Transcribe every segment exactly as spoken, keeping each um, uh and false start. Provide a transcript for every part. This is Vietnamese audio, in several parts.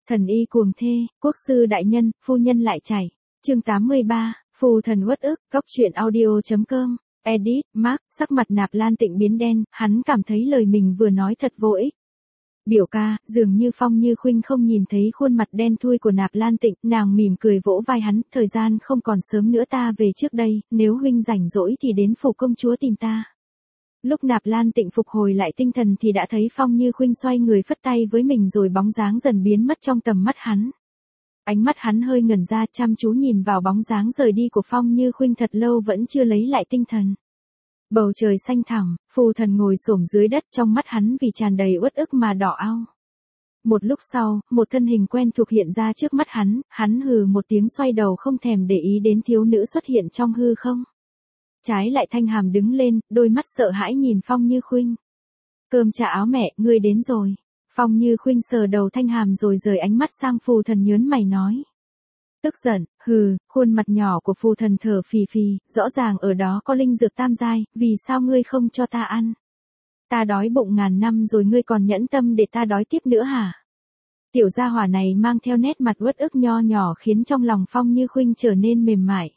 Thần y cuồng thê, quốc sư đại nhân, phu nhân lại chảy. Chương tám mươi ba, phù thần uất ức, góc truyện audio chấm com. Edit, Mark, sắc mặt Nạp Lan Tịnh biến đen, hắn cảm thấy lời mình vừa nói thật vô ích. Biểu ca, dường như Phong Như Khuynh không nhìn thấy khuôn mặt đen thui của Nạp Lan Tịnh, nàng mỉm cười vỗ vai hắn, thời gian không còn sớm nữa, ta về trước đây, nếu huynh rảnh rỗi thì đến phủ công chúa tìm ta. Lúc Nạp Lan Tịnh phục hồi lại tinh thần thì đã thấy Phong Như Khuynh xoay người phất tay với mình rồi bóng dáng dần biến mất trong tầm mắt hắn. Ánh mắt hắn hơi ngẩn ra, chăm chú nhìn vào bóng dáng rời đi của Phong Như Khuynh thật lâu vẫn chưa lấy lại tinh thần. Bầu trời xanh thẳm, phù thần ngồi xổm dưới đất, trong mắt hắn vì tràn đầy uất ức mà đỏ ao. Một lúc sau, một thân hình quen thuộc hiện ra trước mắt hắn, hắn hừ một tiếng xoay đầu không thèm để ý đến thiếu nữ xuất hiện trong hư không. Trái lại Thanh Hàm đứng lên, đôi mắt sợ hãi nhìn Phong Như Khuynh. Cơm trà áo mẹ, ngươi đến rồi. Phong Như Khuynh sờ đầu Thanh Hàm rồi rời ánh mắt sang phù thần nhớn mày nói. Tức giận, hừ, khuôn mặt nhỏ của phù thần thở phì phì, rõ ràng ở đó có linh dược tam giai, vì sao ngươi không cho ta ăn? Ta đói bụng ngàn năm rồi ngươi còn nhẫn tâm để ta đói tiếp nữa hả? Tiểu gia hỏa này mang theo nét mặt uất ức nho nhỏ khiến trong lòng Phong Như Khuynh trở nên mềm mại.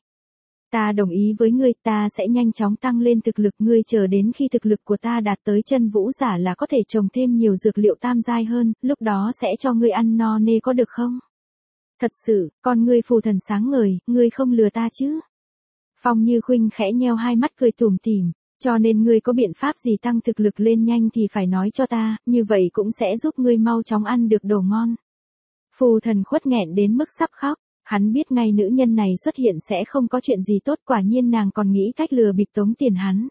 Ta đồng ý với ngươi, ta sẽ nhanh chóng tăng lên thực lực, ngươi chờ đến khi thực lực của ta đạt tới chân vũ giả là có thể trồng thêm nhiều dược liệu tam giai hơn, lúc đó sẽ cho ngươi ăn no nê có được không? Thật sự, con ngươi phù thần sáng ngời, ngươi không lừa ta chứ? Phong Như Khuynh khẽ nheo hai mắt cười tủm tỉm, cho nên ngươi có biện pháp gì tăng thực lực lên nhanh thì phải nói cho ta, như vậy cũng sẽ giúp ngươi mau chóng ăn được đồ ngon. Phù thần khuất nghẹn đến mức sắp khóc, hắn biết ngay nữ nhân này xuất hiện sẽ không có chuyện gì tốt, quả nhiên nàng còn nghĩ cách lừa bịp tống tiền hắn.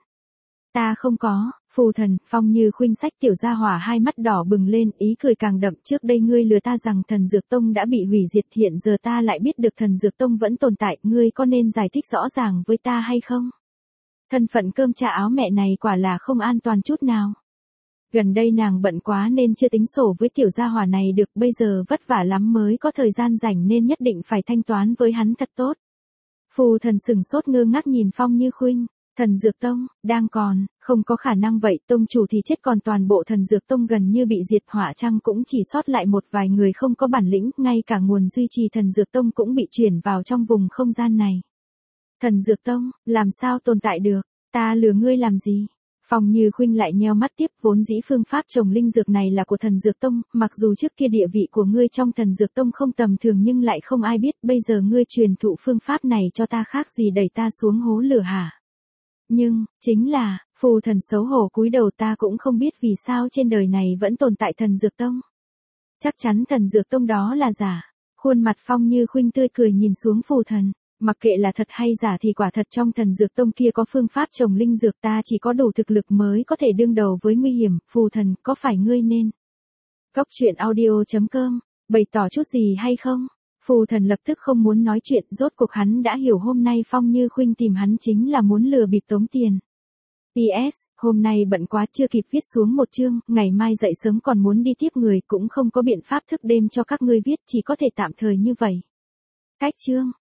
Ta không có, phù thần. Phong Như Khuynh xách tiểu gia hỏa hai mắt đỏ bừng lên, ý cười càng đậm, trước đây ngươi lừa ta rằng thần dược tông đã bị hủy diệt, hiện giờ ta lại biết được thần dược tông vẫn tồn tại, ngươi có nên giải thích rõ ràng với ta hay không? Thân phận cơm trà áo mẹ này quả là không an toàn chút nào. Gần đây nàng bận quá nên chưa tính sổ với tiểu gia hỏa này được, bây giờ vất vả lắm mới có thời gian rảnh nên nhất định phải thanh toán với hắn thật tốt. Phù thần sừng sốt ngơ ngác nhìn Phong Như Khuynh. Thần dược tông, đang còn, không có khả năng vậy, tông chủ thì chết còn toàn bộ thần dược tông gần như bị diệt, hỏa chăng cũng chỉ sót lại một vài người không có bản lĩnh, ngay cả nguồn duy trì thần dược tông cũng bị chuyển vào trong vùng không gian này. Thần dược tông, làm sao tồn tại được, ta lừa ngươi làm gì? Phong Như Khuynh lại nheo mắt tiếp, vốn dĩ phương pháp trồng linh dược này là của thần dược tông, mặc dù trước kia địa vị của ngươi trong thần dược tông không tầm thường nhưng lại không ai biết, bây giờ ngươi truyền thụ phương pháp này cho ta khác gì đẩy ta xuống hố lửa hả? Nhưng, chính là, phù thần xấu hổ cúi đầu, ta cũng không biết vì sao trên đời này vẫn tồn tại thần dược tông. Chắc chắn thần dược tông đó là giả. Khuôn mặt Phong Như Khuynh tươi cười nhìn xuống phù thần. Mặc kệ là thật hay giả thì quả thật trong thần dược tông kia có phương pháp trồng linh dược, ta chỉ có đủ thực lực mới có thể đương đầu với nguy hiểm. Phù thần, có phải ngươi nên góc truyện audio chấm com bày tỏ chút gì hay không? Phù thần lập tức không muốn nói chuyện, rốt cuộc hắn đã hiểu hôm nay Phong Như Khuynh tìm hắn chính là muốn lừa bịp tống tiền. pê ét, hôm nay bận quá chưa kịp viết xuống một chương, ngày mai dậy sớm còn muốn đi tiếp người, cũng không có biện pháp thức đêm cho các ngươi viết, chỉ có thể tạm thời như vậy. Cách chương.